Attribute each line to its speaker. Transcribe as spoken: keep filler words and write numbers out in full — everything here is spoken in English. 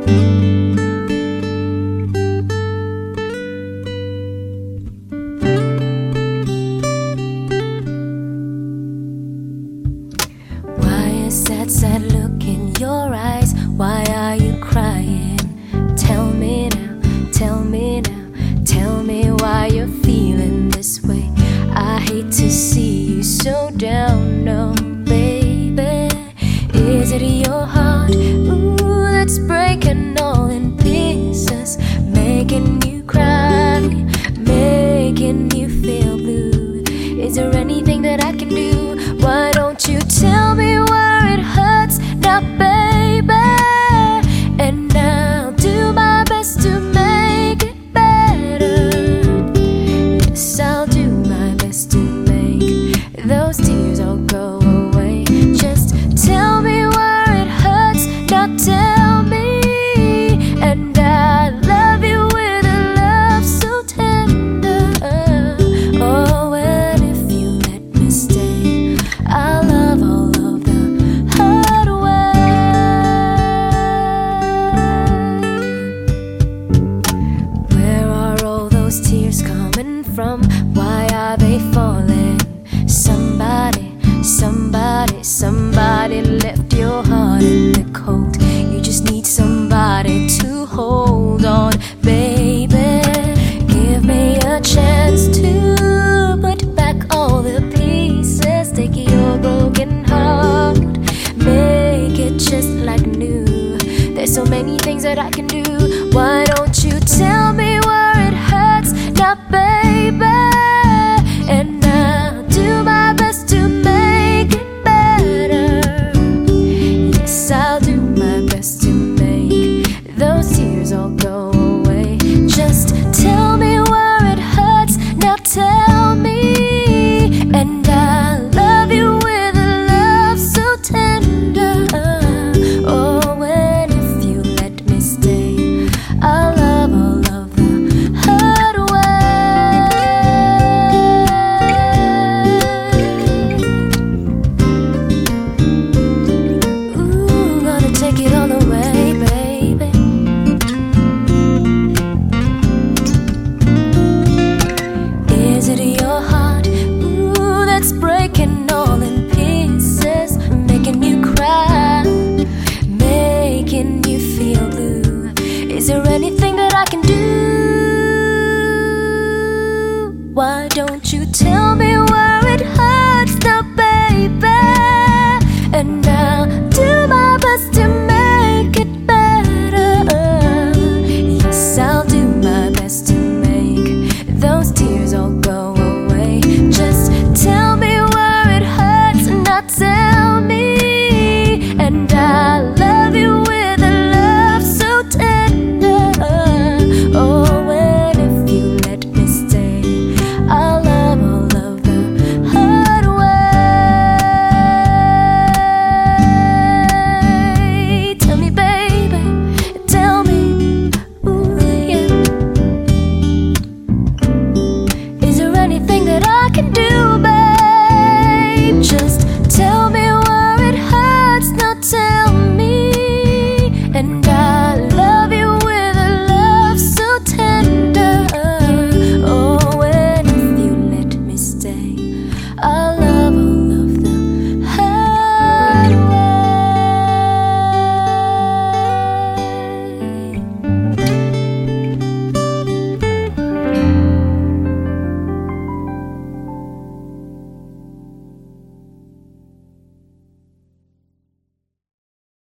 Speaker 1: Sad, sad look in your eyes. Why are you crying? Tell me now, tell me now, tell me why you're feeling this way. I hate to see you so down, no, baby. Is it your heart, ooh, that's breaking all in pieces, making you cry, making you feel blue? Is there anything that I can do? Why don't you tell me where it hurts now, baby? And I'll do my best to make it better. Yes, I'll do my best to make those tears all go away. Just tell me where it hurts now, tell me. And I love you with a love so tender. Oh, and if you let me stay, I'll love all of the hard way. Where are all those tears coming from? Why are they falling? Somebody, somebody, somebody left your heart in the cold. You just need somebody to hold on, baby. Give me a chance to put back all the pieces. Take your broken heart, make it just like new. There's so many things that I can do. Why don't you tell me where it hurts now, baby? And I'll do my best to make it better. Yes, I'll do my best to make those tears all go away. Just tell me where it hurts now, tell me. And I love you with a love so tender. Oh, and if you let me stay, I'll love all of the hard way. Ooh, gonna take it all away, baby. Is it your heart, ooh, that's breaking all in pieces, making you cry, making you feel blue? Is there anything